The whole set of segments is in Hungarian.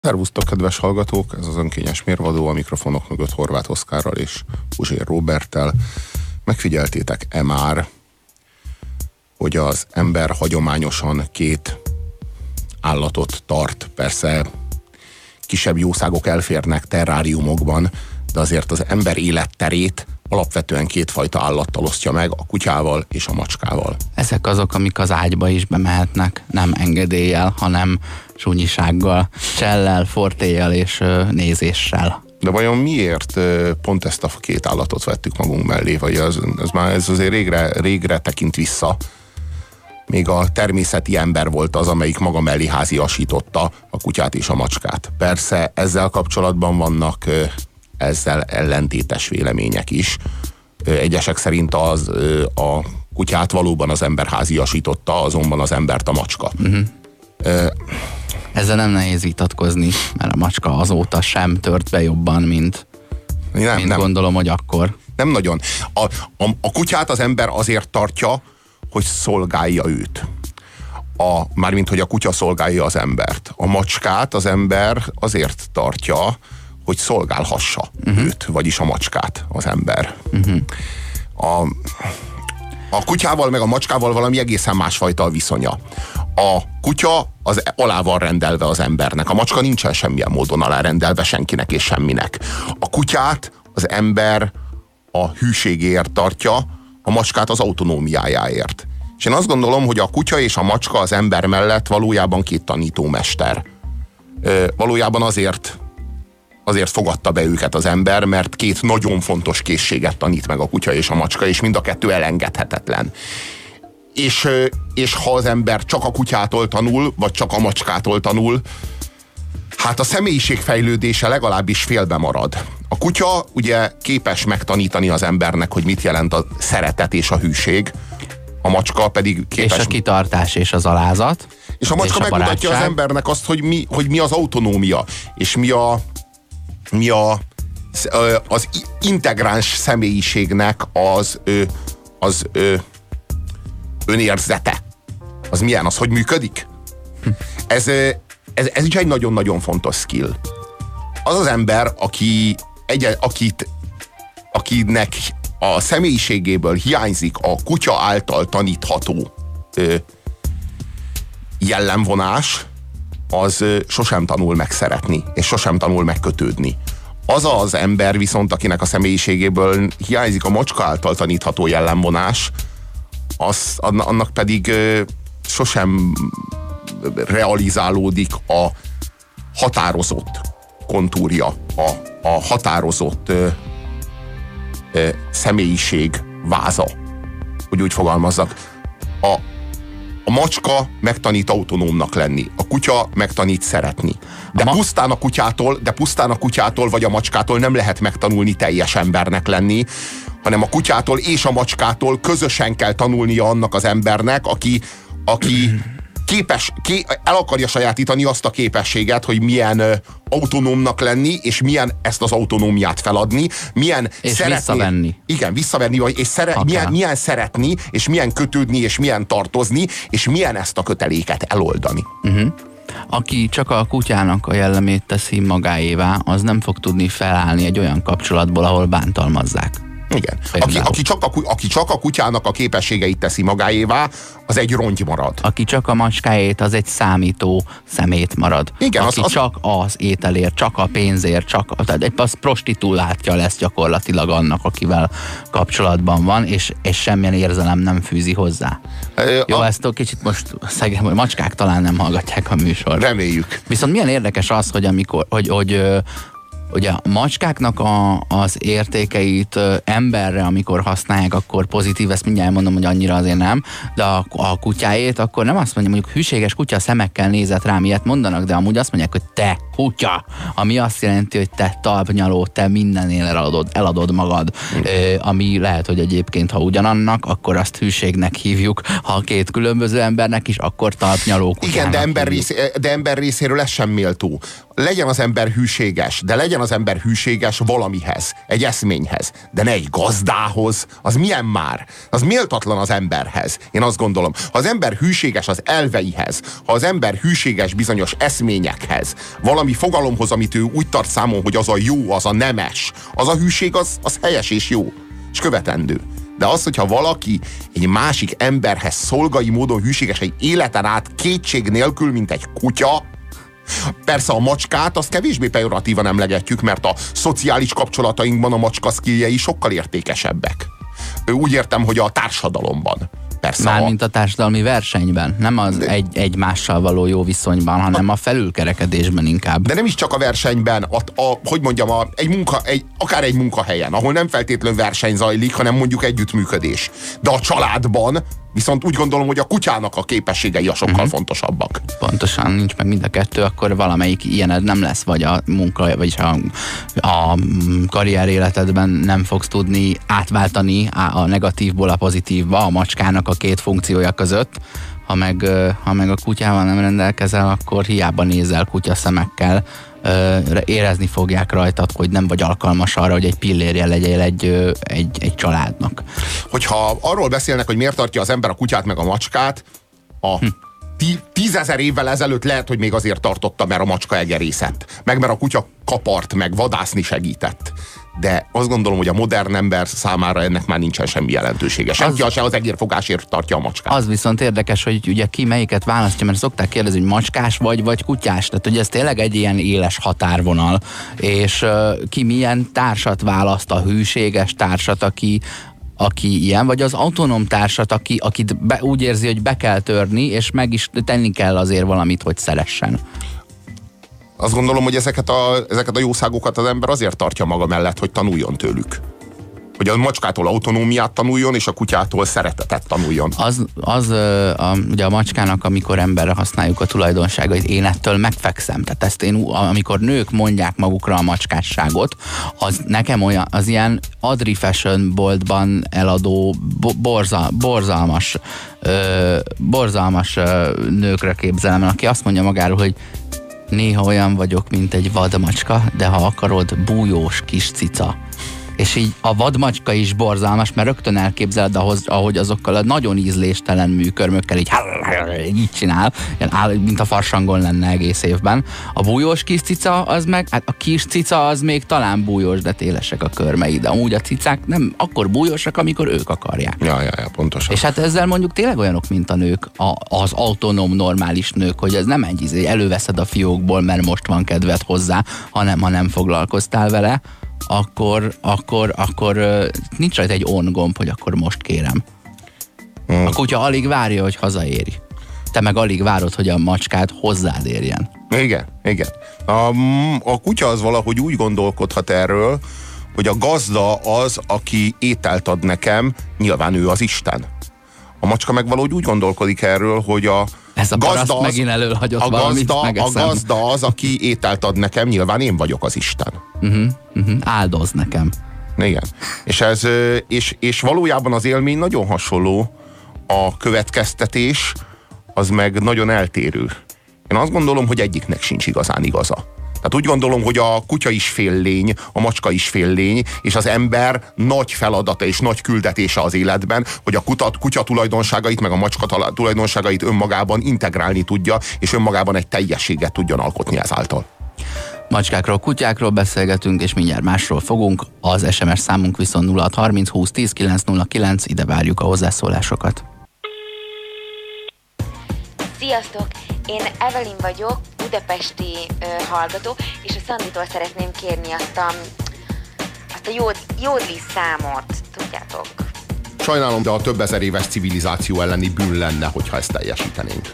Szervusztok, kedves hallgatók! Ez az önkényes mérvadó, a mikrofonok mögött Horváth Oszkárral és Puzsér Róberttel. Megfigyeltétek-e már, hogy az ember hagyományosan két állatot tart? Persze kisebb jószágok elférnek terráriumokban, de azért az ember életterét alapvetően kétfajta állattal osztja meg, a kutyával és a macskával. Ezek azok, amik az ágyba is bemehetnek, nem engedéllyel, hanem súnyisággal, csellel, fortéjjel és nézéssel. De vajon miért pont ezt a két állatot vettük magunk mellé? Vagy ez azért régre tekint vissza. Még a természeti ember volt az, amelyik maga mellé háziasította a kutyát és a macskát. Persze ezzel kapcsolatban vannak ezzel ellentétes vélemények is. Egyesek szerint a kutyát valóban az ember háziasította, azonban az embert a macska. Ezzel nem nehéz vitatkozni, mert a macska azóta sem tört be jobban, mint gondolom, hogy akkor. Nem nagyon. A kutyát az ember azért tartja, hogy szolgálja őt. Mármint, hogy a kutya szolgálja az embert. A macskát az ember azért tartja, hogy szolgálhassa őt, vagyis a macskát az ember. A kutyával meg a macskával valami egészen másfajta a viszonya. A kutya az alá van rendelve az embernek. A macska nincsen semmilyen módon alárendelve senkinek és semminek. A kutyát az ember a hűségéért tartja, a macskát az autonómiájáért. És én azt gondolom, hogy a kutya és a macska az ember mellett valójában két tanítómester. Valójában azért fogadta be őket az ember, mert két nagyon fontos készséget tanít meg a kutya és a macska, és mind a kettő elengedhetetlen. És ha az ember csak a kutyától tanul, vagy csak a macskától tanul, hát a személyiség fejlődése legalábbis félbe marad. A kutya ugye képes megtanítani az embernek, hogy mit jelent a szeretet és a hűség, a macska pedig képes... És a kitartás és az alázat. És a macska megmutatja az embernek azt, hogy mi az autonómia, és mi az integráns személyiségnek az önérzete. Az milyen? Az hogy működik? Ez is egy nagyon-nagyon fontos skill. Az az ember, akinek a személyiségéből hiányzik a kutya által tanítható jellemvonás, az sosem tanul meg szeretni, és sosem tanul meg kötődni. Az az ember viszont, akinek a személyiségéből hiányzik a macska által tanítható jellemvonás, annak pedig sosem realizálódik a határozott kontúrja, a határozott személyiség váza, hogy úgy fogalmazzak. A macska megtanít autonómnak lenni, a kutya megtanít szeretni. De pusztán a kutyától vagy a macskától nem lehet megtanulni teljes embernek lenni, hanem a kutyától és a macskától közösen kell tanulnia annak az embernek, aki el akarja sajátítani azt a képességet, hogy milyen autonómnak lenni, és milyen ezt az autonómiát feladni, milyen és szeretni. Visszavenni. Igen, visszavenni, és milyen szeretni, és milyen kötődni, és milyen tartozni, és milyen ezt a köteléket eloldani. Aki csak a kutyának a jellemét teszi magáévá, az nem fog tudni felállni egy olyan kapcsolatból, ahol bántalmazzák. Igen. Aki csak a kutyának a képességeit teszi magáévá, az egy rongy marad. Aki csak a macskáét, az egy számító szemét marad. Igen, aki csak az ételért, csak a pénzért, tehát az prostitulátja lesz gyakorlatilag annak, akivel kapcsolatban van, és semmilyen érzelem nem fűzi hozzá. Jó, ezt kicsit most macskák talán nem hallgatják a műsort. Reméljük. Viszont milyen érdekes az, hogy amikor, hogy a macskáknak az értékeit emberre, amikor használják, akkor pozitív, ezt mindjárt mondom, hogy annyira azért nem, de a kutyáét, akkor nem azt mondja, mondjuk hűséges kutya szemekkel nézett rám, ilyet mondanak, de amúgy azt mondják, hogy te kutya, ami azt jelenti, hogy te talpnyaló, te mindennél eladod magad, ami lehet, hogy egyébként, ha ugyanannak, akkor azt hűségnek hívjuk, ha két különböző embernek is, akkor talpnyaló kutyának. Igen, de ember részéről ez sem méltó. Legyen az ember hűséges, de legyen legyen az ember hűséges valamihez, egy eszményhez, de ne egy gazdához. Az milyen már? Az méltatlan az emberhez. Én azt gondolom, ha az ember hűséges az elveihez, ha az ember hűséges bizonyos eszményekhez, valami fogalomhoz, amit ő úgy tart számon, hogy az a jó, az a nemes, az a hűség, az helyes és jó, és követendő. De az, hogyha valaki egy másik emberhez szolgai módon hűséges egy életen át kétség nélkül, mint egy kutya, persze a macskát azt kevésbé pejoratívan emlegetjük, mert a szociális kapcsolatainkban a macska szkiljei sokkal értékesebbek. Úgy értem, hogy a társadalomban. Mármint a társadalmi versenyben, nem az egymással való jó viszonyban, hanem a felülkerekedésben inkább. De nem is csak a versenyben, hogy mondjam, akár egy munkahelyen, ahol nem feltétlenül verseny zajlik, hanem mondjuk együttműködés. De a családban viszont úgy gondolom, hogy a kutyának a képességei a sokkal fontosabbak. Pontosan, nincs meg mind a kettő, akkor valamelyik ilyened nem lesz, vagy a munka, vagyis a karrier életedben nem fogsz tudni átváltani a negatívból a pozitívba, a macskának a két funkciója között. Ha meg a kutyával nem rendelkezel, akkor hiába nézel kutyaszemekkel, érezni fogják rajtad, hogy nem vagy alkalmas arra, hogy egy pillérje legyél egy családnak. Hogyha arról beszélnek, hogy miért tartja az ember a kutyát meg a macskát, 10 000 évvel ezelőtt lehet, hogy még azért tartotta, mert a macska egerészett, meg mert a kutya kapart, meg vadászni segített. De azt gondolom, hogy a modern ember számára ennek már nincsen semmi jelentősége. Senki se az egérfogásért tartja a macskát. Az viszont érdekes, hogy ugye ki melyiket választja, mert szokták kérdezni, hogy macskás vagy kutyás. Tehát ugye ez tényleg egy ilyen éles határvonal, és ki milyen társat választ, a hűséges társat, aki ilyen, vagy az autonóm társat, akit úgy érzi, hogy be kell törni, és meg is tenni kell azért valamit, hogy szeressen. Azt gondolom, hogy ezeket a jószágokat az ember azért tartja maga mellett, hogy tanuljon tőlük. Hogy a macskától autonómiát tanuljon, és a kutyától szeretetet tanuljon. Ugye a macskának, amikor emberre használjuk a tulajdonságait, én ettől megfekszem. Tehát ezt amikor nők mondják magukra a macskásságot, az nekem olyan, az ilyen Adri Fashion boltban eladó borzalmas nőkre képzelem, aki azt mondja magáról, hogy néha olyan vagyok, mint egy vadmacska, de ha akarod, bújós kis cica. És így a vadmacska is borzalmas, mert rögtön elképzeled, ahogy azokkal a nagyon ízléstelen műkörmökkel így csinál, mint a farsangon lenne egész évben. A bújós kis cica, az meg, hát a kis cica az még talán bújós, de télesek a körmei, de amúgy a cicák nem akkor bújósak, amikor ők akarják. Ja, pontosan. És hát ezzel mondjuk tényleg olyanok, mint a nők, az autonóm normális nők, hogy ez nem egy előveszed a fiókból, mert most van kedved hozzá, hanem ha nem foglalkoztál vele, akkor nincs rajta egy on gomb, hogy akkor most kérem. A kutya alig várja, hogy hazaéri. Te meg alig várod, hogy a macskát hozzád érjen. Igen. A kutya az valahogy úgy gondolkodhat erről, hogy a gazda az, aki ételt ad nekem, nyilván ő az Isten. A macska meg valahogy úgy gondolkodik erről, hogy ez a gazda az, megint elölhagyott valamit, megeszem. A gazda az, aki ételt ad nekem, nyilván én vagyok az Isten. Áldoz nekem. Igen. És valójában az élmény nagyon hasonló, a következtetés az meg nagyon eltérő. Én azt gondolom, hogy egyiknek sincs igazán igaza. Tehát úgy gondolom, hogy a kutya is féllény, a macska is féllény, és az ember nagy feladata és nagy küldetése az életben, hogy a kutya tulajdonságait, meg a macska tulajdonságait önmagában integrálni tudja, és önmagában egy teljességet tudjon alkotni ezáltal. Macskákról, kutyákról beszélgetünk, és mindjárt másról fogunk. Az SMS számunk viszont 0630 20 10 909, ide várjuk a hozzászólásokat. Sziasztok! Én Evelyn vagyok, budapesti hallgató, és a Szanditól szeretném kérni azt a jódli számot, tudjátok? Sajnálom, de a több ezer éves civilizáció elleni bűn lenne, hogyha ezt teljesítenénk.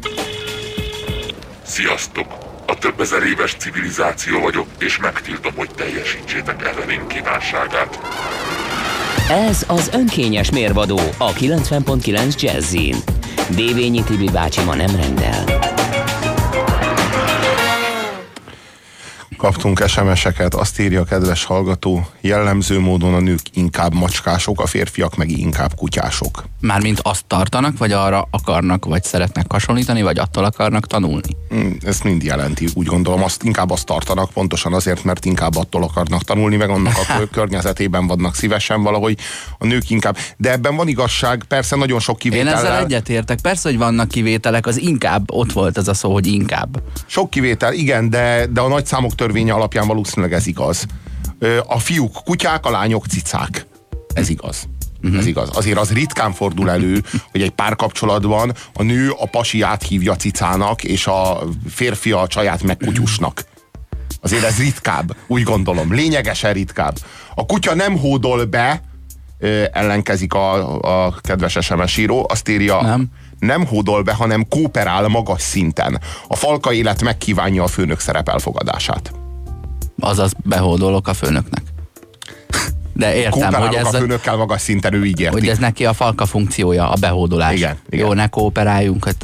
Sziasztok! A több ezer éves civilizáció vagyok, és megtiltom, hogy teljesítsétek Evelyn kívánságát. Ez az önkényes mérvadó a 90.9 Jazzin. Dévényi Tibi bácsi ma nem rendel. Kaptunk SMS-eket, azt írja a kedves hallgató, jellemző módon a nők inkább macskások, a férfiak meg inkább kutyások. Mármint azt tartanak, vagy arra akarnak, vagy szeretnek hasonlítani, vagy attól akarnak tanulni? Ezt mind jelenti, úgy gondolom, inkább azt tartanak, pontosan azért, mert inkább attól akarnak tanulni, meg annak a környezetében vannak szívesen valahogy a nők inkább. De ebben van igazság, persze nagyon sok kivétellel. Én ezzel egyetértek, persze, hogy vannak kivételek, az inkább, ott volt ez a szó, hogy inkább. Sok kivétel, igen, de a nagyszámok törvénye alapján valószínűleg ez igaz. A fiúk kutyák, a lányok cicák. Ez igaz. Ez igaz. Azért az ritkán fordul elő, hogy egy párkapcsolatban a nő a pasiát hívja cicának, és a férfi a csaját meg kutyusnak. Azért ez ritkább, úgy gondolom. Lényegesen ritkább. A kutya nem hódol be, ellenkezik a kedves SMS író, azt írja, nem hódol be, hanem kooperál magas szinten. A falka élet megkívánja a főnök szerep elfogadását. Azaz behódolok a főnöknek. De értem, hogy ez a főnökkel magas szinten, ő így érti. Hogy ez neki a falka funkciója, a behódolás. Igen. Jó, ne kooperáljunk. Hát...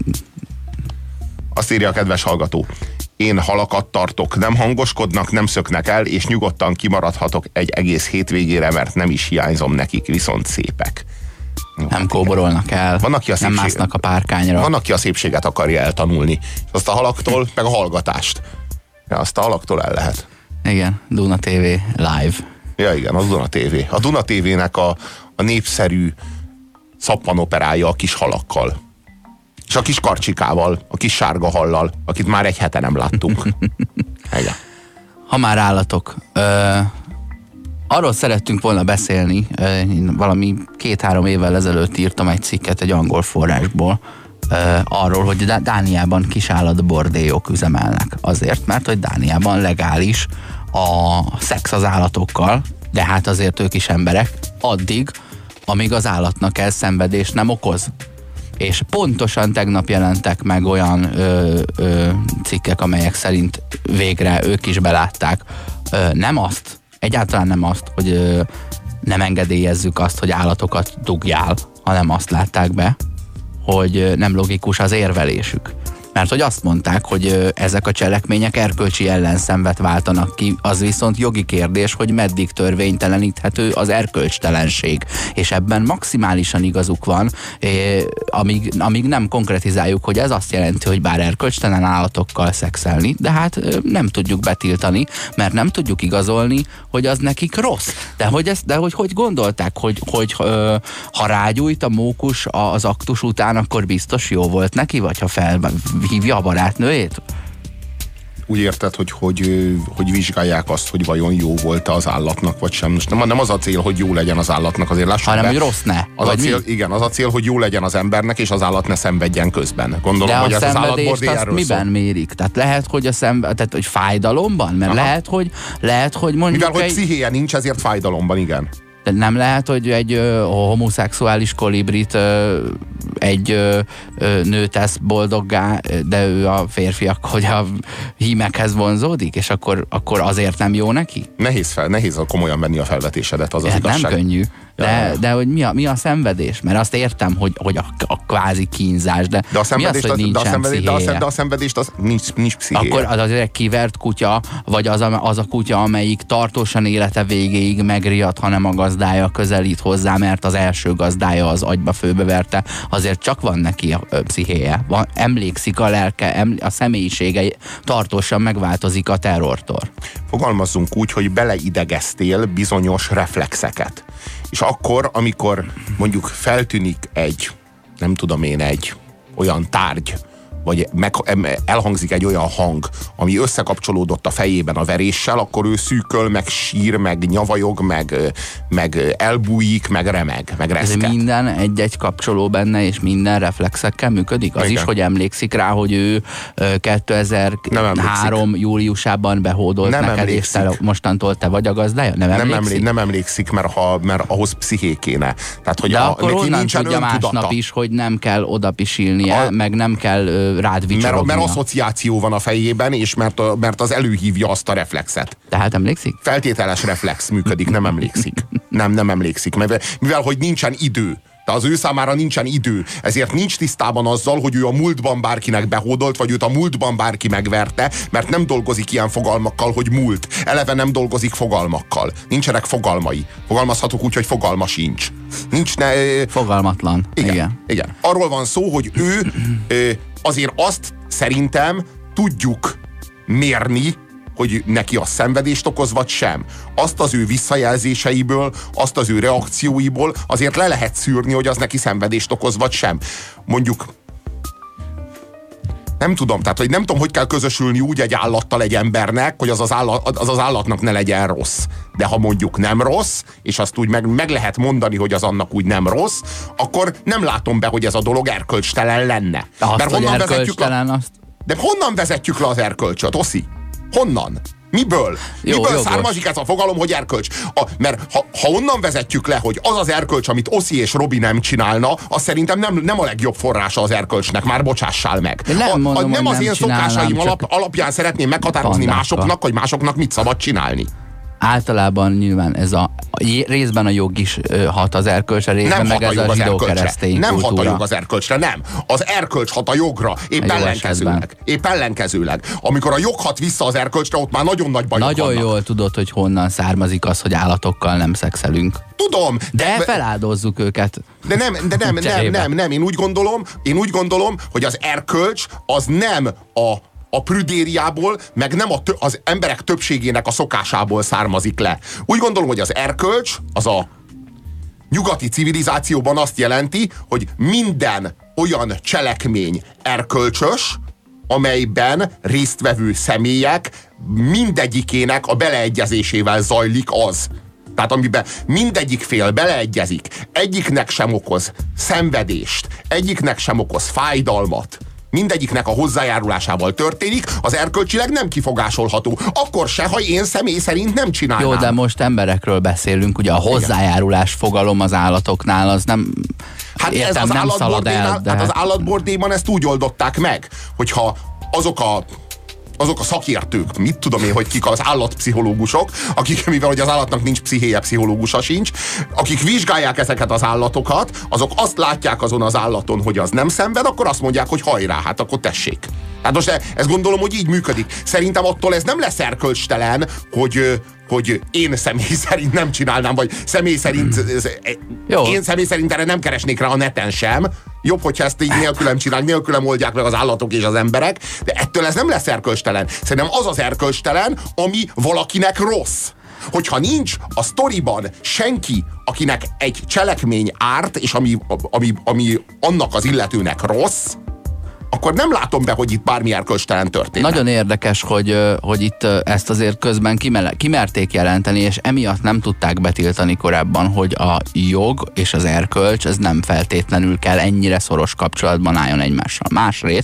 Azt írja a kedves hallgató. Én halakat tartok, nem hangoskodnak, nem szöknek el, és nyugodtan kimaradhatok egy egész hétvégére, mert nem is hiányzom nekik, viszont szépek. Nem kóborolnak el, van, aki nem másznak a párkányra. Van, aki a szépséget akarja eltanulni. Azt a halaktól, meg a hallgatást. Ja, azt a halaktól el lehet. Igen, Duna TV live. Ja, igen, az Duna TV. A Duna TV-nek a népszerű szappanoperája a kis halakkal. És a kis karcsikával, a kis sárga hallal, akit már egy hete nem láttunk. Igen. Ha már állatok, arról szerettünk volna beszélni, valami 2-3 évvel ezelőtt írtam egy cikket egy angol forrásból, arról, hogy Dániában kisállatbordélyok üzemelnek. Azért, mert hogy Dániában legális a szex az állatokkal, de hát azért ők is emberek, addig, amíg az állatnak ez szenvedést nem okoz. És pontosan tegnap jelentek meg olyan cikkek, amelyek szerint végre ők is belátták. Nem azt, egyáltalán nem azt, hogy nem engedélyezzük azt, hogy állatokat dugjál, hanem azt látták be, hogy nem logikus az érvelésük. Mert hogy azt mondták, hogy ezek a cselekmények erkölcsi ellenszenvet váltanak ki, az viszont jogi kérdés, hogy meddig törvényteleníthető az erkölcstelenség. És ebben maximálisan igazuk van, amíg nem konkretizáljuk, hogy ez azt jelenti, hogy bár erkölcstelen állatokkal szexelni, de hát nem tudjuk betiltani, mert nem tudjuk igazolni, hogy az nekik rossz. De hogy gondolták, hogy ha rágyújt a mókus az aktus után, akkor biztos jó volt neki, vagy ha hívja a barátnőjét? Úgy érted, hogy vizsgálják azt, hogy vajon jó volt-e az állatnak, vagy sem. Most nem az a cél, hogy jó legyen az állatnak, azért lássuk hanem, be. hogy rossz ne. Az a cél, igen, az a cél, hogy jó legyen az embernek, és az állat ne szenvedjen közben. Gondolom, de hogy a ez az állatbordély azt erről miben szól. mérik? Tehát lehet, hogy tehát, hogy fájdalomban? Mert lehet, hogy mondjuk mivel, hogy pszichéje nincs, ezért fájdalomban, igen. De nem lehet, hogy egy homoszexuális kolibrit egy nő tesz boldoggá, de ő a férfiak, hogy a hímekhez vonzódik, és akkor azért nem jó neki? Nehéz komolyan venni a felvetésedet, az igazság. Nem könnyű. De hogy mi a szenvedés? Mert azt értem, hogy a kvázi kínzás, de a szenvedést, mi az, hogy nincsen pszichéje? De a szenvedést, az nincs pszichéje. Akkor az azért kivert kutya, vagy az a kutya, amelyik tartósan élete végéig megriadt, hanem a gazdája közelít hozzá, mert az első gazdája az agyba főbeverte, azért csak van neki a pszichéje. Emlékszik a lelke, a személyisége tartósan megváltozik a terrortól. Fogalmazzunk úgy, hogy beleidegeztél bizonyos reflexeket. És akkor, amikor mondjuk feltűnik egy olyan tárgy, vagy elhangzik egy olyan hang, ami összekapcsolódott a fejében a veréssel, akkor ő szűköl, meg sír, meg nyavajog, meg elbújik, meg remeg, meg reszket. Ez minden egy-egy kapcsoló benne, és minden reflexekkel működik? Az is, hogy emlékszik rá, hogy ő 2003 júliusában behódolt neked, és mostantól te vagy a gazdája? Nem emlékszik, mert ahhoz psziché kéne. Tehát, hogy de akkor onnan tudja öntudata. másnap is, hogy nem kell oda pisilnie, meg nem kell rád vicsorognia. Mert asszociáció van a fejében, és mert az előhívja azt a reflexet. Tehát emlékszik? Feltételes reflex működik, nem emlékszik. Nem emlékszik. Mivel hogy nincsen idő Tehát az ő számára nincsen idő. Ezért nincs tisztában azzal, hogy ő a múltban bárkinek behódolt, vagy őt a múltban bárki megverte, mert nem dolgozik ilyen fogalmakkal, hogy múlt. Eleve nem dolgozik fogalmakkal. Nincsenek fogalmai. Fogalmazhatok úgy, hogy fogalma sincs. Fogalmatlan. Igen. Arról van szó, hogy ő azért azt szerintem tudjuk mérni, hogy neki a szenvedést okoz, vagy sem. Azt az ő visszajelzéseiből, azt az ő reakcióiból azért le lehet szűrni, hogy az neki szenvedést okoz, vagy sem. Mondjuk nem tudom, tehát hogy nem tudom, hogy kell közösülni úgy egy állattal egy embernek, hogy az állatnak ne legyen rossz. De ha mondjuk nem rossz, és azt úgy meg lehet mondani, hogy az annak úgy nem rossz, akkor nem látom be, hogy ez a dolog erkölcstelen lenne. Mert honnan erkölcstelen, azt... De honnan vezetjük le az erkölcsöt, Oszi? Honnan? Miből? Miből származik ez a fogalom, hogy erkölcs? Mert ha onnan vezetjük le, hogy az az erkölcs, amit Oszi és Robi nem csinálna, az szerintem nem a legjobb forrása az erkölcsnek, már bocsássál meg. Nem az én szokásaim alapján szeretném meghatározni másoknak, hogy másoknak mit szabad csinálni. Általában nyilván ez a részben a jog is hat az erkölcsre, részben meg ez a zsidó-keresztény kultúra. Nem hat a jog az erkölcsre, nem. Az erkölcs hat a jogra, épp ellenkezőleg. Amikor a jog hat vissza az erkölcsre, ott már nagyon nagy bajok Nagyon vannak. Jól tudod, hogy honnan származik az, hogy állatokkal nem szexelünk. Tudom. De feláldozzuk őket. De nem. Én úgy gondolom, hogy az erkölcs az nem a prüdériából, meg nem az emberek többségének a szokásából származik le. Úgy gondolom, hogy az erkölcs, az a nyugati civilizációban azt jelenti, hogy minden olyan cselekmény erkölcsös, amelyben résztvevő személyek mindegyikének a beleegyezésével zajlik az. Tehát amiben mindegyik fél beleegyezik, egyiknek sem okoz szenvedést, egyiknek sem okoz fájdalmat, mindegyiknek a hozzájárulásával történik, az erkölcsileg nem kifogásolható. Akkor se, ha én személy szerint nem csinálnám. Jó, de most emberekről beszélünk, ugye a hozzájárulás fogalom az állatoknál, az nem... Hát értem, ez az nem szalad el, de... Hát az állatbordéban ezt úgy oldották meg, hogyha azok a szakértők, mit tudom én, hogy kik az állatpszichológusok, akik, mivel hogy az állatnak nincs pszichéje, pszichológusa sincs, akik vizsgálják ezeket az állatokat, azok azt látják azon az állaton, hogy az nem szenved, akkor azt mondják, hogy hajrá, hát akkor tessék. Hát most ezt gondolom, hogy így működik. Szerintem attól ez nem lesz erkölcstelen, hogy én személy szerint nem csinálnám, vagy személy szerint én személy szerint erre nem keresnék rá a neten sem. Jobb, hogyha ezt így nélkülem csinálják, nélkülem oldják meg az állatok és az emberek, de ettől ez nem lesz erkölcstelen. Szerintem az az erkölcstelen, ami valakinek rossz. Hogyha nincs a sztoriban senki, akinek egy cselekmény árt, és ami annak az illetőnek rossz, akkor nem látom be, hogy itt bármi erkölcstelen történik. Nagyon érdekes, hogy itt ezt azért közben kimerték jelenteni, és emiatt nem tudták betiltani korábban, hogy a jog és az erkölcs ez nem feltétlenül kell ennyire szoros kapcsolatban álljon egymással. Másrészt,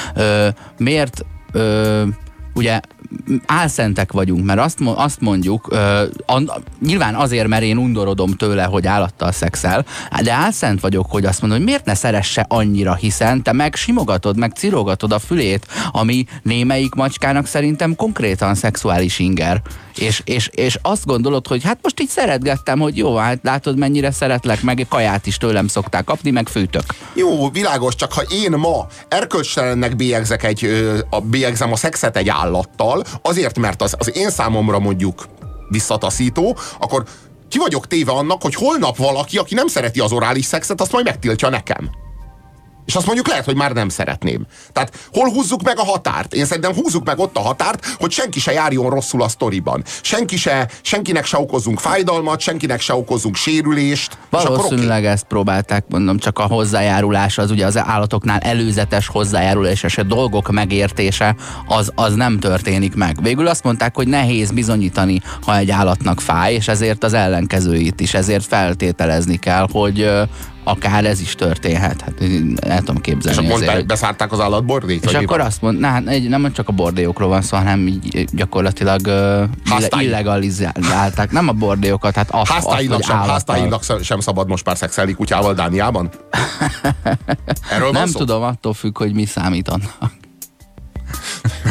miért ugye álszentek vagyunk, mert azt mondjuk, nyilván azért, mert én undorodom tőle, hogy állattal szexel, de álszent vagyok, hogy azt mondom, hogy miért ne szeresse annyira, hiszen te meg simogatod, meg cirogatod a fülét, ami némelyik macskának szerintem konkrétan szexuális inger. És azt gondolod, hogy hát most így szeretgettem, hogy jó, hát látod, mennyire szeretlek, meg kaját is tőlem szokták kapni, meg fűtök. Jó, világos, csak ha én ma erkölcstelennek bélyegzem a szexet egy állattal, azért, mert az én számomra mondjuk visszataszító, akkor ki vagyok téve annak, hogy holnap valaki, aki nem szereti az orális szexet, azt majd megtiltja nekem. És azt mondjuk lehet, hogy már nem szeretném. Tehát hol húzzuk meg a határt? Én szerintem húzzuk meg ott a határt, hogy senki se járjon rosszul a sztoriban. Senkinek se okozzunk fájdalmat, senkinek se okozzunk sérülést. Valószínűleg ezt próbálták, mondom, csak a hozzájárulás, az ugye az állatoknál előzetes hozzájárulás és a dolgok megértése, az nem történik meg. Végül azt mondták, hogy nehéz bizonyítani, ha egy állatnak fáj, és ezért az ellenkezőit is, ezért feltételezni kell, hogy akár ez is történhet. Hát el tudom képzelni. És akkor beszárták az állatbordét? És akkor azt nem csak a bordélyokról van szó, hanem így gyakorlatilag illegalizálták. Nem a bordélyokat, hát háztáilag sem szabad most már szexelni kutyával Dániában? Erről van nem szó? tudom, attól függ, hogy mi számít annak.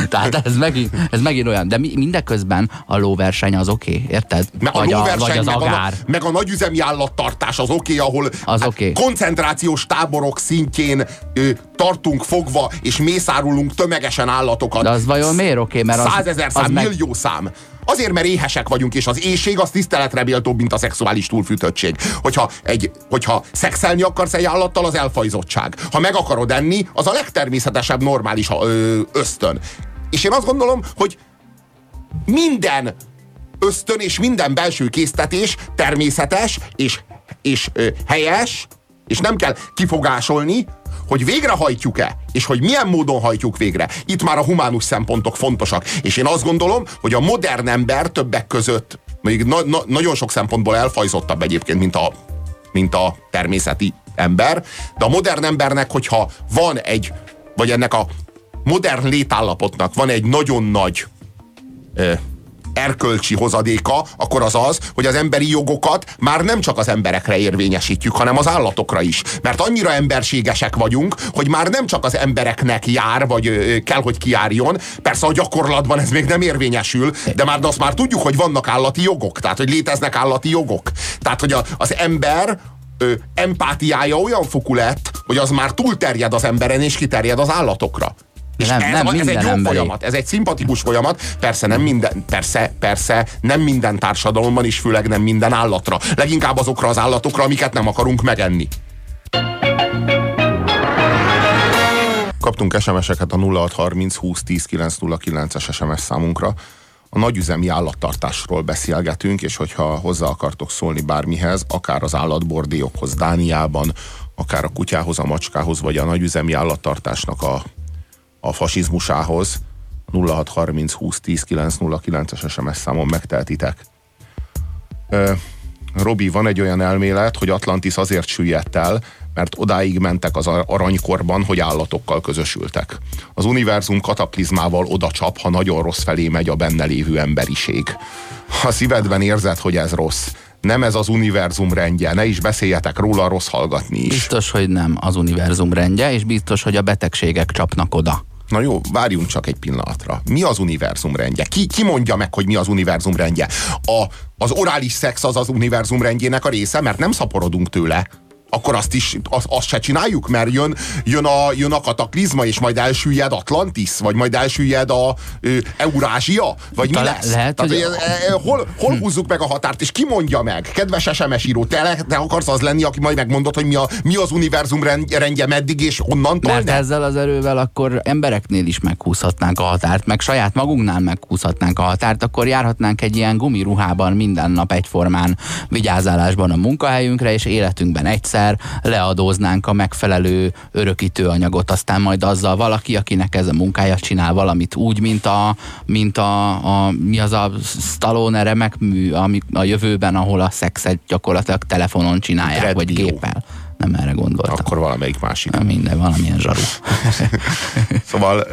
Tehát ez megint olyan. De mindeközben a lóverseny az oké, érted? Vagy az agár. Meg a nagyüzemi állattartás az oké, ahol koncentrációs táborok szintjén tartunk fogva, és mészárulunk tömegesen állatokat. De az vajon miért oké? Mert 100 000 szám, millió szám. Azért, mert éhesek vagyunk, és az éhség az tiszteletre méltóbb, mint a szexuális túlfűtöttség. Hogyha szexelni akarsz egy állattal, az elfajzottság. Ha meg akarod enni, az a legtermészetesebb, normális ösztön. És én azt gondolom, hogy minden ösztön és minden belső késztetés természetes és helyes, és nem kell kifogásolni, hogy végrehajtjuk-e, és hogy milyen módon hajtjuk végre. Itt már a humánus szempontok fontosak. És én azt gondolom, hogy a modern ember többek között, még nagyon sok szempontból elfajzottabb egyébként, mint a természeti ember, de a modern embernek, hogyha van vagy ennek a modern létállapotnak van egy nagyon nagy erkölcsi hozadéka, akkor az, hogy az emberi jogokat már nem csak az emberekre érvényesítjük, hanem az állatokra is. Mert annyira emberségesek vagyunk, hogy már nem csak az embereknek jár, vagy kell, hogy kijárjon. Persze a gyakorlatban ez még nem érvényesül, de azt már tudjuk, hogy vannak állati jogok. Tehát, hogy léteznek állati jogok. Tehát, hogy az ember empátiája olyan fokú lett, hogy az már túlterjed az emberen, és kiterjed az állatokra. És ez egy jó folyamat, ez egy szimpatikus folyamat, persze nem minden társadalomban, és főleg nem minden állatra. Leginkább azokra az állatokra, amiket nem akarunk megenni. Kaptunk SMS-eket a 0630 20 10 909-es SMS számunkra. A nagyüzemi állattartásról beszélgetünk, és hogyha hozzá akartok szólni bármihez, akár az állatbordélyokhoz Dániában, akár a kutyához, a macskához, vagy a nagyüzemi állattartásnak a fasizmusához, 0630 20 10 909-es SMS számon megteltitek. Robi, van egy olyan elmélet, hogy Atlantis azért süllyedt el, mert odáig mentek az aranykorban, hogy állatokkal közösültek. Az univerzum kataklizmával odacsap, ha nagyon rossz felé megy a benne lévő emberiség. Ha szívedben érzed, hogy ez rossz, nem ez az univerzum rendje, ne is beszéljetek róla, rossz hallgatni is. Biztos, hogy nem az univerzum rendje, és biztos, hogy a betegségek csapnak oda. Na jó, várjunk csak egy pillanatra. Mi az univerzum rendje? Ki mondja meg, hogy mi az univerzum rendje? Az orális szex az univerzum rendjének a része, mert nem szaporodunk tőle. Akkor azt se csináljuk, mert jön a kataklizma, és majd elsüllyed Atlantis, vagy majd elsüllyed a Eurázsia, vagy mi lesz? Lehet, hol húzzuk meg a határt, és ki mondja meg? Kedves SMS író, te akarsz az lenni, aki majd megmondod, hogy mi az univerzum rendje meddig, és onnantól? Mert ezzel az erővel akkor embereknél is meghúzhatnánk a határt, meg saját magunknál meghúzhatnánk a határt, akkor járhatnánk egy ilyen gumiruhában minden nap egyformán vigyázálásban a munkahelyünkre, és életünkben egyszer leadóznánk a megfelelő örökítő anyagot, aztán majd azzal valaki, akinek ez a munkája, csinál valamit úgy, mint mi az a Stallone remek mű, ami a jövőben, ahol a szexet gyakorlatilag telefonon csinálják, Red vagy Bio. géppel. Nem erre gondoltam. Akkor valamelyik másik. Minden, valamilyen zsaru. Szóval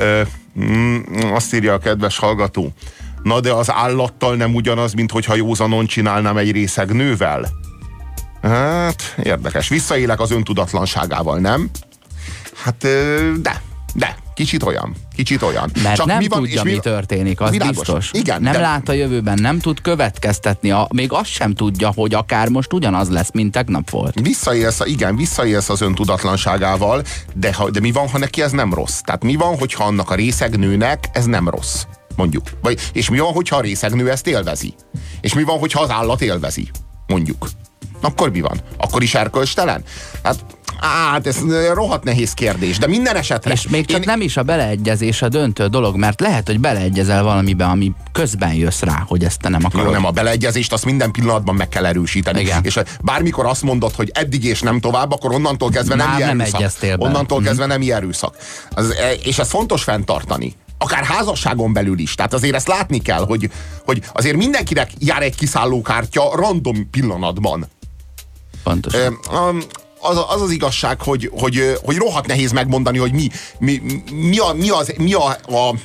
azt írja a kedves hallgató, na de az állattal nem ugyanaz, mint hogyha józanon csinálnám egy részeg nővel? Hát, érdekes. Visszaélek az öntudatlanságával, nem? Hát, de. Kicsit olyan. Mert csak nem tudja, mi történik, az világos. biztos. Igen, nem lát a jövőben, nem tud következtetni, még azt sem tudja, hogy akár most ugyanaz lesz, mint tegnap volt. Visszaélsz az öntudatlanságával, de mi van, ha neki ez nem rossz? Tehát mi van, hogyha annak a részegnőnek ez nem rossz? Mondjuk. És mi van, hogyha a részegnő ezt élvezi? És mi van, hogyha az állat élvezi? Mondjuk. Akkor mi van? Akkor is erkölcstelen? Hát ez rohadt nehéz kérdés, de minden esetre... És még csak nem is a beleegyezés a döntő dolog, mert lehet, hogy beleegyezel valamibe, ami közben jössz rá, hogy ezt te nem akarod. Nem, a beleegyezést azt minden pillanatban meg kell erősíteni. Igen. És bármikor azt mondod, hogy eddig és nem tovább, akkor onnantól kezdve nem erőszak. Onnantól kezdve nem erőszak. És ez fontos fenntartani. Akár házasságon belül is. Tehát azért ezt látni kell, hogy azért mindenkinek jár egy kiszállókártya random pillanatban. Pontosan. Az igazság, hogy rohadt nehéz megmondani, hogy mi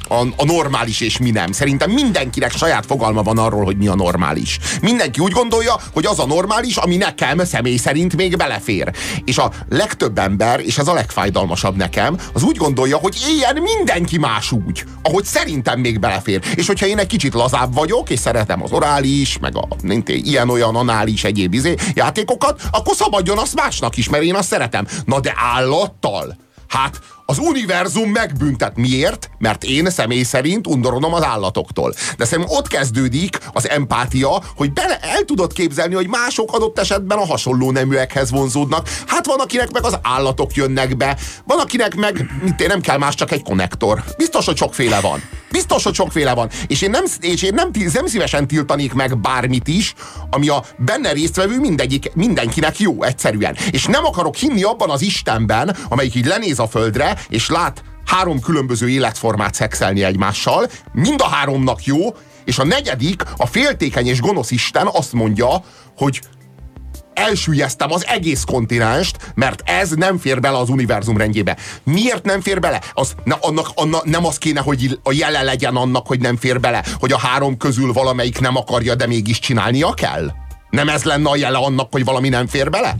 a normális és mi nem. Szerintem mindenkinek saját fogalma van arról, hogy mi a normális. Mindenki úgy gondolja, hogy az a normális, ami nekem személy szerint még belefér. És a legtöbb ember, és ez a legfájdalmasabb nekem, az úgy gondolja, hogy éljen mindenki más úgy, ahogy szerintem még belefér. És hogyha én egy kicsit lazább vagyok, és szeretem az orális, meg a ilyen-olyan anális egyéb játékokat, akkor szabadjon azt másnak is, mert én azt szeretem. Na de állattal? Hát az univerzum megbüntet. Miért? Mert én személy szerint undorodom az állatoktól. De szerintem ott kezdődik az empátia, hogy el tudod képzelni, hogy mások adott esetben a hasonló neműekhez vonzódnak. Hát van, akinek meg az állatok jönnek be, van, akinek meg nem kell más, csak egy konnektor. Biztos, hogy sokféle van. Biztos, hogy sokféle van. És én nem szívesen tiltanék meg bármit is, ami a benne résztvevő mindenkinek jó, egyszerűen. És nem akarok hinni abban az Istenben, amelyik így lenéz a földre, és lát 3 különböző életformát szexelni egymással, mind a 3-nak jó, és a 4., a féltékeny és gonosz Isten azt mondja, hogy elsüllyesztem az egész kontinenst, mert ez nem fér bele az univerzum rendjébe. Miért nem fér bele? Nem az kéne, hogy a jele legyen annak, hogy nem fér bele, hogy a 3 közül valamelyik nem akarja, de mégis csinálnia kell? Nem ez lenne a jele annak, hogy valami nem fér bele?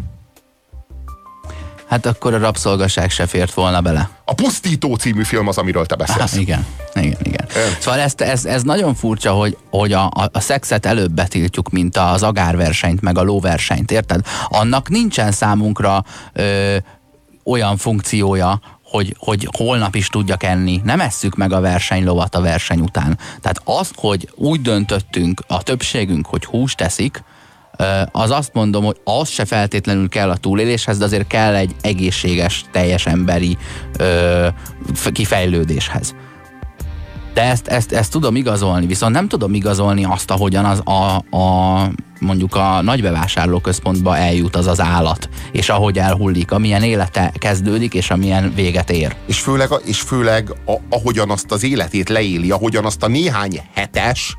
Hát akkor a rabszolgaság se fért volna bele. A Pusztító című film az, amiről te beszélsz. Igen. Szóval ez nagyon furcsa, hogy a szexet előbb betiltjuk, mint az agárversenyt, meg a lóversenyt, érted? Annak nincsen számunkra olyan funkciója, hogy holnap is tudjak enni. Nem esszük meg a versenylovat a verseny után. Tehát azt, hogy úgy döntöttünk, a többségünk, hogy húst eszik, az azt mondom, hogy az se feltétlenül kell a túléléshez, de azért kell egy egészséges, teljes emberi kifejlődéshez. De ezt tudom igazolni, viszont nem tudom igazolni azt, ahogyan mondjuk a nagybevásárlóközpontba eljut az állat, és ahogy elhullik, amilyen élete kezdődik, és amilyen véget ér. És főleg ahogyan azt az életét leéli, ahogyan azt a néhány hetes,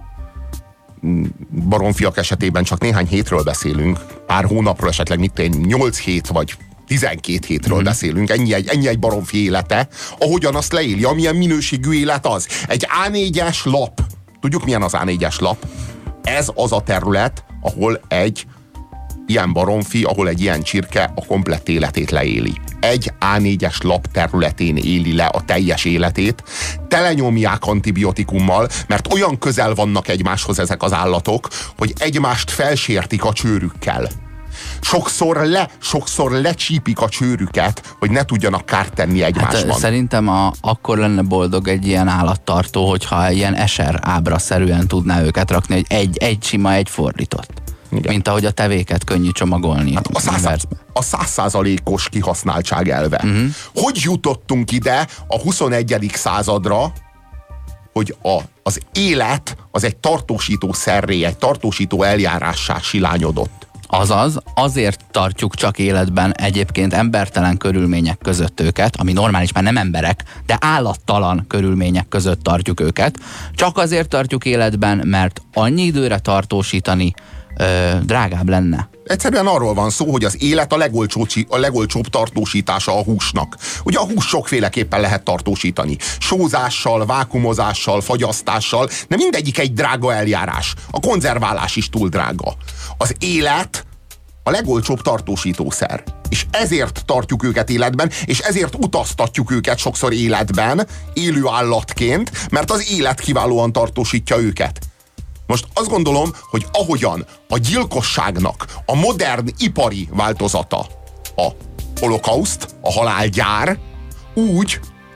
baromfiak esetében csak néhány hétről beszélünk, pár hónapról, esetleg 8 hét vagy 12 hétről beszélünk, ennyi egy baromfi élete, ahogyan azt leéli, amilyen minőségű élet az. Egy A4-es lap. Tudjuk, milyen az A4-es lap? Ez az a terület, ahol egy ilyen baromfi, ahol egy ilyen csirke a komplett életét leéli. Egy A4-es lap területén éli le a teljes életét, telenyomják antibiotikummal, mert olyan közel vannak egymáshoz ezek az állatok, hogy egymást felsértik a csőrükkel. Sokszor lecsípik a csőrüket, hogy ne tudjanak kárt tenni egymásban. Hát, szerintem akkor lenne boldog egy ilyen állattartó, hogyha ilyen eser ábraszerűen tudná őket rakni, hogy egy sima, egy fordított. Igen. Mint ahogy a tevéket könnyű csomagolni. Hát a 100%-os kihasználtság elve. Hogy jutottunk ide a 21. századra, hogy az élet az egy tartósító szerré, egy tartósító eljárássá silányodott? Azaz, azért tartjuk csak életben egyébként embertelen körülmények között őket, ami normális, már nem emberek, de állattalan körülmények között tartjuk őket. Csak azért tartjuk életben, mert annyi időre tartósítani drágább lenne. Egyszerűen arról van szó, hogy az élet a legolcsóbb tartósítása a húsnak. Ugye a hús sokféleképpen lehet tartósítani. Sózással, vákumozással, fagyasztással, de mindegyik egy drága eljárás. A konzerválás is túl drága. Az élet a legolcsóbb tartósítószer. És ezért tartjuk őket életben, és ezért utaztatjuk őket sokszor életben, élő állatként, mert az élet kiválóan tartósítja őket. Most azt gondolom, hogy ahogyan a gyilkosságnak a modern ipari változata a holokauszt, a halálgyár, úgy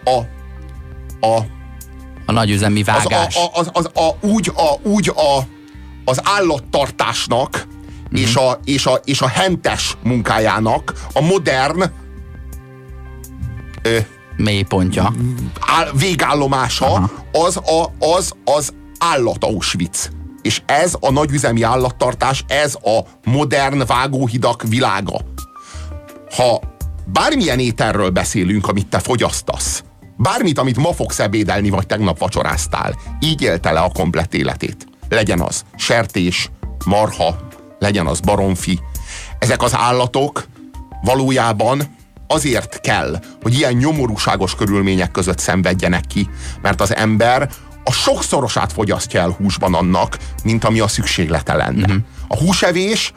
a nagyüzemi vágás. Az állattartásnak és a hentes munkájának a modern mélypontja. Végállomása az állat Auschwitz. És ez a nagyüzemi állattartás, ez a modern vágóhidak világa. Ha bármilyen ételről beszélünk, amit te fogyasztasz, bármit, amit ma fogsz ebédelni, vagy tegnap vacsoráztál, így élte le a komplett életét. Legyen az sertés, marha, legyen az baromfi. Ezek az állatok valójában azért kell, hogy ilyen nyomorúságos körülmények között szenvedjenek ki, mert az ember a sokszorosát fogyasztja el húsban annak, mint ami a szükséglete lenne. A húsevés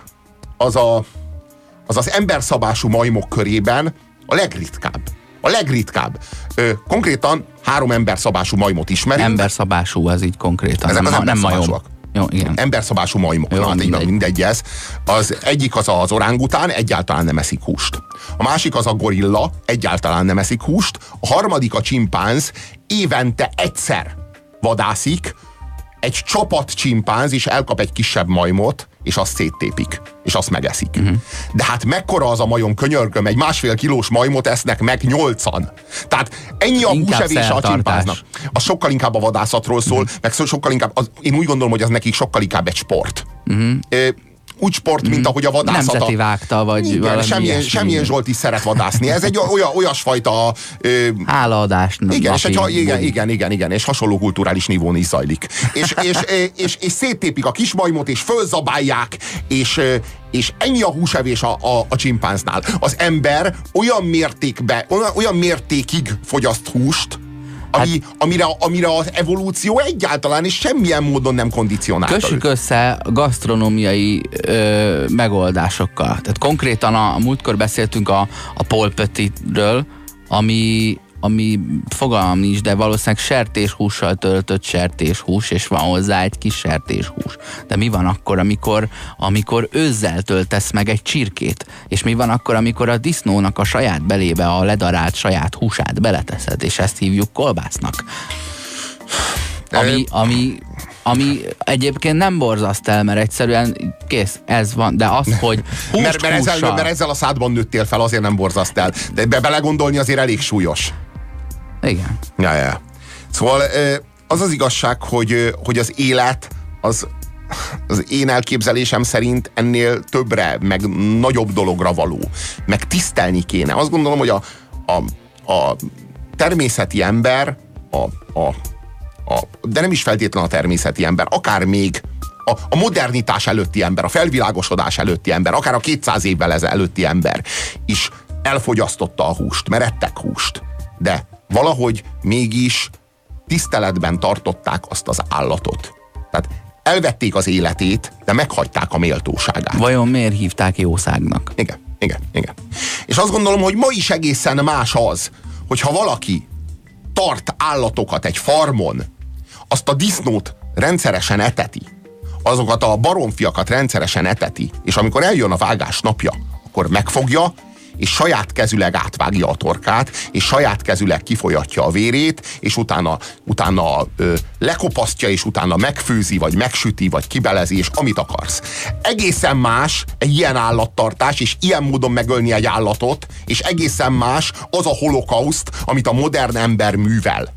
az emberszabású majmok körében a legritkább. A legritkább. Konkrétan 3 emberszabású majmot ismerünk. Emberszabású az így konkrétan, Ezek nem majom. Jó, igen. Emberszabású majmok. Jó, mindegy ez. Az egyik az orángután, egyáltalán nem eszik húst. A másik az a gorilla, egyáltalán nem eszik húst. A harmadik a csimpánz, évente egyszer vadászik, egy csapat csimpánz is elkap egy kisebb majmot, és azt széttépik, és azt megeszik. De hát mekkora az a majom, könyörgöm, egy 1,5 kilós majmot esznek meg 8-an. Tehát ennyi a húsevés a csimpánznak. Az sokkal inkább a vadászatról szól, meg sokkal inkább, én úgy gondolom, hogy az nekik sokkal inkább egy sport. Úgy sport, mint ahogy a vadászat. Nemzeti vágta, vagy igen, semmilyen Zsolt is szeret vadászni. Ez egy olyasfajta... hálaadás. Igen, és hasonló kulturális nívón is zajlik. És széttépik a kismajmot, és fölzabálják, és ennyi a húsevés a csimpánznál. Az ember olyan mértékig fogyaszt húst, amire az evolúció egyáltalán és semmilyen módon nem kondicionálta. Kössük össze gasztronómiai megoldásokkal. Tehát konkrétan a múltkor beszéltünk a Paul Petitről, ami fogalmam nincs, de valószínűleg sertéshússal töltött sertéshús, és van hozzá egy kis sertéshús. De mi van akkor, amikor őzzel töltesz meg egy csirkét? És mi van akkor, amikor a disznónak a saját belébe a ledarált saját húsát beleteszed, és ezt hívjuk kolbásznak? Ami egyébként nem borzaszt el, mert egyszerűen kész, ez van, de az, hogy mert ezzel a szádban nőttél fel, azért nem borzaszt el. De belegondolni azért elég súlyos. Igen. Ja. Szóval az az igazság, hogy az élet az én elképzelésem szerint ennél többre, meg nagyobb dologra való. Meg tisztelni kéne. Azt gondolom, hogy a természeti ember, de nem is feltétlenül a természeti ember, akár még a modernitás előtti ember, a felvilágosodás előtti ember, akár a 200 évvel előtti ember is elfogyasztotta a húst, mert ettek húst. De valahogy mégis tiszteletben tartották azt az állatot. Tehát elvették az életét, de meghagyták a méltóságát. Vajon miért hívták jószágnak? Igen. És azt gondolom, hogy ma is egészen más az, hogyha valaki tart állatokat egy farmon, azt a disznót rendszeresen eteti, azokat a baromfiakat rendszeresen eteti, és amikor eljön a vágás napja, akkor megfogja, és saját kezüleg átvágja a torkát, és saját kezüleg kifolyatja a vérét, és utána lekopasztja, és utána megfőzi, vagy megsüti, vagy kibelezi, és amit akarsz. Egészen más egy ilyen állattartás, és ilyen módon megölni egy állatot, és egészen más az a holokauszt, amit a modern ember művel.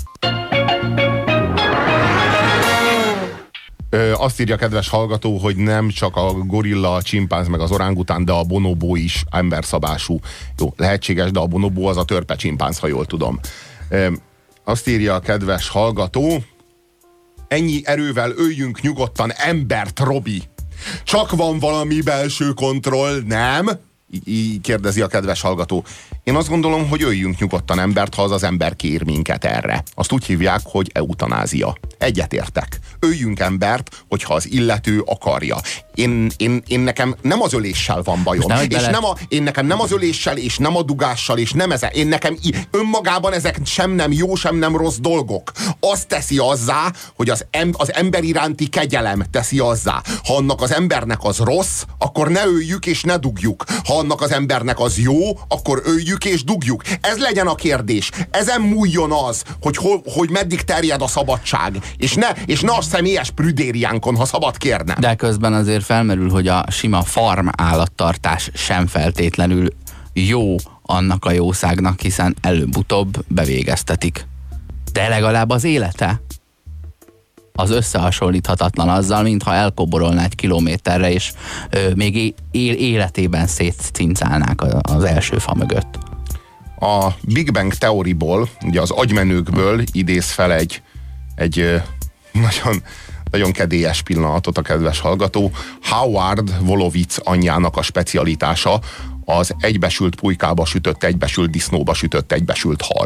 Azt írja a kedves hallgató, hogy nem csak a gorilla, a csimpánz meg az orángután, de a bonobó is emberszabású. Jó, lehetséges, de a bonobó az a törpe csimpánz, ha jól tudom. Azt írja a kedves hallgató, ennyi erővel öljünk nyugodtan embert, Robi. Csak van valami belső kontroll, nem? Így kérdezi a kedves hallgató. Én azt gondolom, hogy öljünk nyugodtan embert, ha az az ember kér minket erre. Azt úgy hívják, hogy eutanázia. Egyetértek. Öljünk embert, hogyha az illető akarja. Én nekem nem az öléssel van bajom. Én nekem nem az öléssel, és nem a dugással, és nem ezzel. Én nekem önmagában ezek sem nem jó, sem nem rossz dolgok. Azt teszi azzá, hogy az ember iránti kegyelem teszi azzá. Ha annak az embernek az rossz, akkor ne öljük és ne dugjuk. Ha annak az embernek az jó, akkor öljük és dugjuk. Ez legyen a kérdés. Ezen múljon az, hogy meddig terjed a szabadság. És ne a személyes prüdériánkon, ha szabad kérnem. De közben azért felmerül, hogy a sima farm állattartás sem feltétlenül jó annak a jószágnak, hiszen előbb-utóbb bevégeztetik. De legalább az élete az összehasonlíthatatlan azzal, mintha elkoborolná egy kilométerre, és még életében szétcincálnák az első fa mögött. A Big Bang teóriból, ugye az agymenőkből idéz fel egy nagyon kedélyes pillanatot a kedves hallgató. Howard Wolowitz anyjának a specialitása az egybesült pulykába sütött, egybesült disznóba sütött, egybesült hal.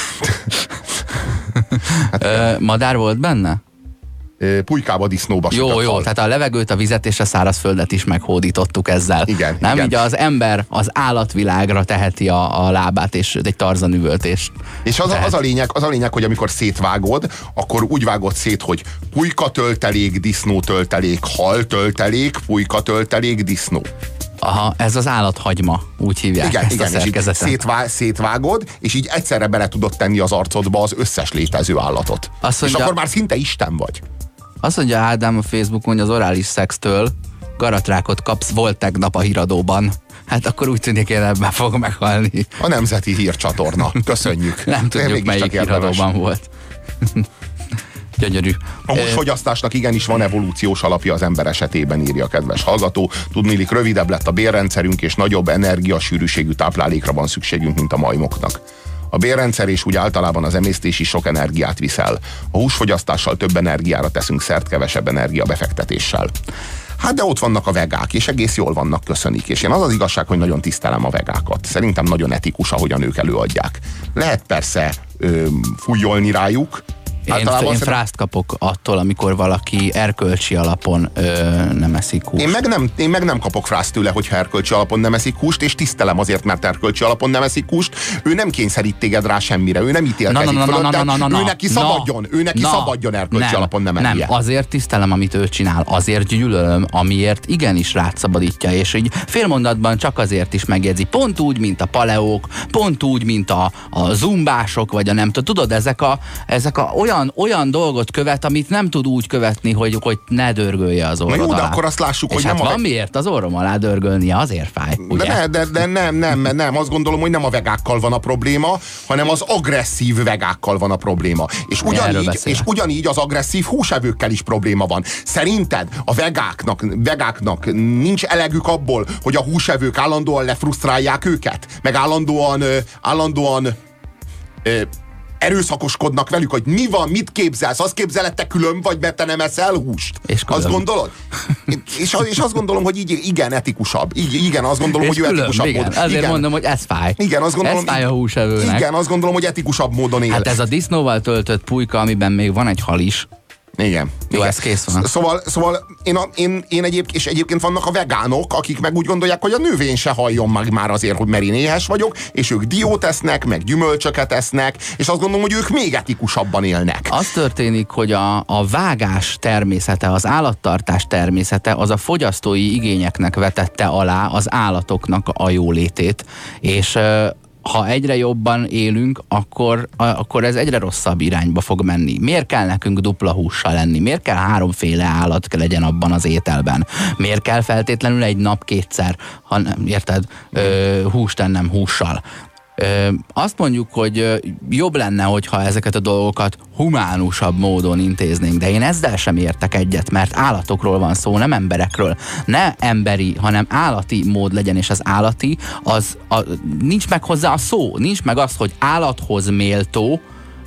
Madár volt benne? Pulykába, disznóba sütött hal. Jó, tehát a levegőt, a vizet és a szárazföldet is meghódítottuk ezzel. Igen, nem, igen. így az ember az állatvilágra teheti a lábát, és egy Tarzan üvöltést. És az a lényeg, hogy amikor szétvágod, akkor úgy vágod szét, hogy pulyka töltelék, disznó töltelék, hal töltelék, pulyka töltelék, disznó. Aha, ez az állathagyma, úgy hívják igen, ezt igen, a szerkezetet. És így szétvágod, és így egyszerre bele tudod tenni az arcodba az összes létező állatot. És akkor már szinte Isten vagy. Azt mondja Ádám a Facebookon, hogy az orális szextől garatrákot kapsz, volt tegnap a híradóban. Hát akkor úgy tűnik, én ebben fog meghalni. A Nemzeti Hírcsatorna. Köszönjük. Nem tudjuk, melyik híradóban volt. Gyönyörű. A húsfogyasztásnak igenis van evolúciós alapja az ember esetében, írja a kedves hallgató. Tudniillik, rövidebb lett a bélrendszerünk, és nagyobb energiasűrűségű táplálékra van szükségünk, mint a majmoknak. A bélrendszer és úgy általában az emésztés is sok energiát viszel. A húsfogyasztással több energiára teszünk szert, kevesebb energiabefektetéssel. Hát de ott vannak a vegák, és egész jól vannak, köszönik. És én az az igazság, hogy nagyon tisztelem a vegákat. Szerintem nagyon etikus, ahogyan ők előadják. Lehet persze fújjolni rájuk. Én frászt kapok attól, amikor valaki erkölcsi alapon nem eszik húst. Én meg nem kapok frászt tőle, hogyha erkölcsi alapon nem eszik húst, és tisztelem azért, mert erkölcsi alapon nem eszik húst. Ő nem kényszerít téged rá semmire, ő nem ítélkezik fölötted, ő neki szabadjon erkölcsi alapon nem ennie. Nem, azért tisztelem, amit ő csinál, azért gyűlölöm, amiért igenis rád szabadítja, és így félmondatban csak azért is megjegyzi. Pont úgy, mint a paleók, pont úgy, mint a zumbások, vagy a nem tudod, ezek a olyan dolgot követ, amit nem tud úgy követni, hogy ne dörgölje az orrod alá. Na jó, de akkor azt lássuk, hogy hát van miért az orrom alá dörgölnie, azért fáj, ugye? De nem, azt gondolom, hogy nem a vegákkal van a probléma, hanem az agresszív vegákkal van a probléma. És ugyanígy az agresszív húsevőkkel is probléma van. Szerinted a vegáknak nincs elegük abból, hogy a húsevők állandóan lefrusztrálják őket? Meg állandóan erőszakoskodnak velük, hogy mi van, mit képzelsz? Azt képzeled, te külön vagy, mert te nem eszel húst? Azt gondolod? És azt gondolom, hogy így igen, etikusabb. Igen, azt gondolom, hogy ő etikusabb módon. Azért mondom, hogy ez fáj. Igen, azt gondolom, ez fáj a húsevőnek. Igen, azt gondolom, hogy etikusabb módon él. Hát ez a disznóval töltött pulyka, amiben még van egy hal is. Igen. Jó, ez kész van. Szóval én egyébként vannak a vegánok, akik meg úgy gondolják, hogy a növény se halljon meg már azért, hogy mert én éhes vagyok, és ők diót esznek, meg gyümölcsöket esznek, és azt gondolom, hogy ők még etikusabban élnek. Az történik, hogy a vágás természete, az állattartás természete, az a fogyasztói igényeknek vetette alá az állatoknak a jólétét, és ha egyre jobban élünk, akkor ez egyre rosszabb irányba fog menni. Miért kell nekünk dupla hússal lenni? Miért kell 3 állat legyen abban az ételben? Miért kell feltétlenül egy nap kétszer, ha nem, érted, húst ennem hússal? Azt mondjuk, hogy jobb lenne, hogyha ezeket a dolgokat humánusabb módon intéznénk, de én ezzel sem értek egyet, mert állatokról van szó, nem emberekről. Ne emberi, hanem állati mód legyen, és az állati, nincs meg hozzá a szó, nincs meg az, hogy állathoz méltó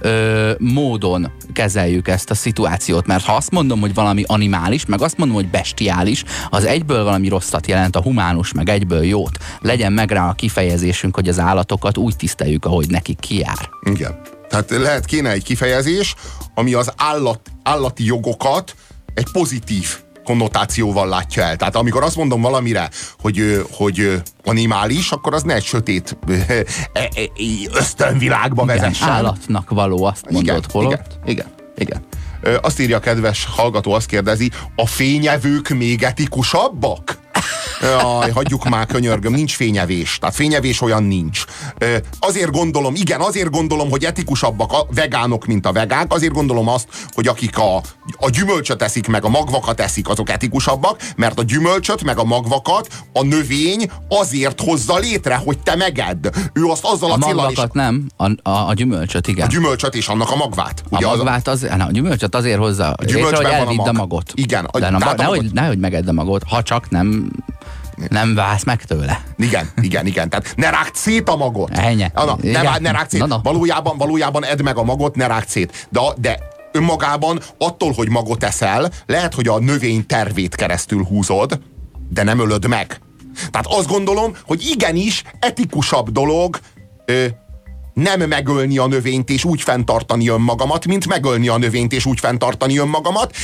módon kezeljük ezt a szituációt, mert ha azt mondom, hogy valami animális, meg azt mondom, hogy bestiális, az egyből valami rosszat jelent, a humánus, meg egyből jót. Legyen meg rá a kifejezésünk, hogy az állatokat úgy tiszteljük, ahogy nekik kijár. Igen. Tehát kéne egy kifejezés, ami az állati jogokat egy pozitív konnotációval látja el. Tehát amikor azt mondom valamire, hogy animális, akkor az ne egy sötét ösztönvilágba vezessen. Állatnak való, azt mondod, holott? Igen. Azt írja a kedves hallgató, azt kérdezi, a fényevők még etikusabbak? Jaj, hagyjuk már, könyörgöm, nincs fényevés. Tehát fényevés olyan nincs. Azért gondolom, hogy etikusabbak a vegánok, mint a vegák. Azért gondolom azt, hogy akik a gyümölcsöt eszik, meg a magvakat eszik, azok etikusabbak, mert a gyümölcsöt, meg a magvakat a növény azért hozza létre, hogy te megedd. Ő azt azzal a céllal is... nem, a gyümölcsöt, igen. A gyümölcsöt és annak a magvát. Ugye a gyümölcsöt azért hozza létre, hogy elvidd a magot. Igen. Nehogy megedd a magot, ha csak nem válsz meg tőle. Igen. Tehát ne rágd szét a magot. Ennyi. Ne rágd szét. Valójában edd meg a magot, ne rágd szét. De önmagában attól, hogy magot eszel, lehet, hogy a növény tervét keresztül húzod, de nem ölöd meg. Tehát azt gondolom, hogy igenis etikusabb dolog nem megölni a növényt és úgy fenntartani önmagamat, mint megölni a növényt és úgy fenntartani önmagamat,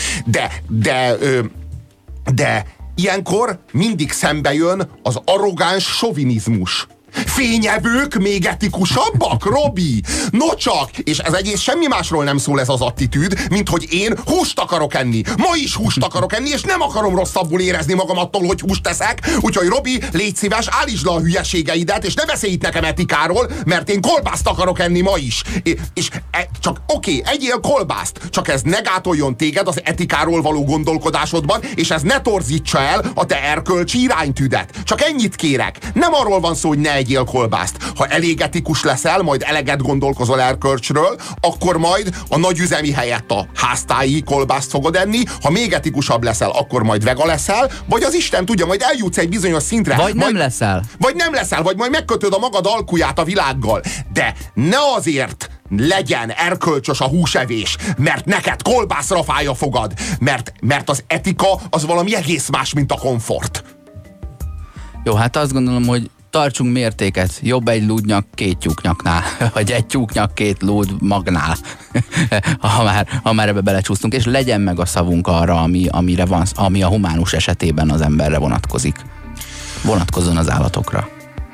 de ilyenkor mindig szembe jön az arrogáns sovinizmus. Fényevők még etikusabbak, Robi? Nocsak! És ez egész semmi másról nem szól ez az attitűd, mint hogy én húst akarok enni. Ma is húst akarok enni, és nem akarom rosszabbul érezni magam attól, hogy húst teszek. Úgyhogy Robi, légy szíves, állítsd le a hülyeségeidet, és ne beszélj itt nekem etikáról, mert én kolbászt akarok enni ma is. És csak oké, egyél kolbászt, csak ez ne gátoljon téged az etikáról való gondolkodásodban, és ez ne torzítsa el a te erkölcsi iránytűdet. Csak ennyit kérek. Nem arról van szó, hogy ne egyél kolbászt. Ha elég etikus leszel, majd eleget gondolkozol erkölcsről, akkor majd a nagyüzemi helyett a háztáji kolbászt fogod enni, ha még etikusabb leszel, akkor majd vega leszel, vagy az Isten tudja, majd eljutsz egy bizonyos szintre. Vagy nem leszel. Vagy nem leszel, vagy majd megkötöd a magad alkuját a világgal. De ne azért legyen erkölcsös a húsevés, mert neked kolbászra fáj a fogad, mert az etika az valami egész más, mint a komfort. Jó, hát azt gondolom, hogy tartsunk mértéket. Jobb egy lúdnyak két tyúknyaknál, vagy egy tyúknyak két lúd magnál, ha már ebbe belecsúsztunk, és legyen meg a szavunk arra, ami a humánus esetében az emberre vonatkozik. Vonatkozzon az állatokra.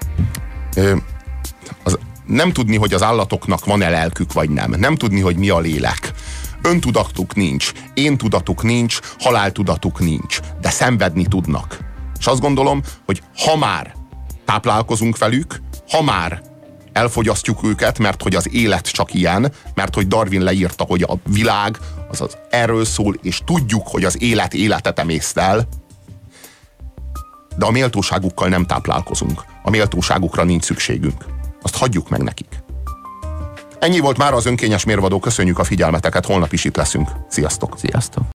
Nem tudni, hogy az állatoknak van-e lelkük, vagy nem. Nem tudni, hogy mi a lélek. Öntudatuk nincs, én tudatuk nincs, haláltudatuk nincs, de szenvedni tudnak. És azt gondolom, hogy ha már táplálkozunk velük, ha már elfogyasztjuk őket, mert hogy az élet csak ilyen, mert hogy Darwin leírta, hogy a világ az erről szól, és tudjuk, hogy az élet életet emészt el, de a méltóságukkal nem táplálkozunk. A méltóságukra nincs szükségünk. Azt hagyjuk meg nekik. Ennyi volt már az önkényes mérvadó, köszönjük a figyelmeteket, holnap is itt leszünk. Sziasztok! Sziasztok!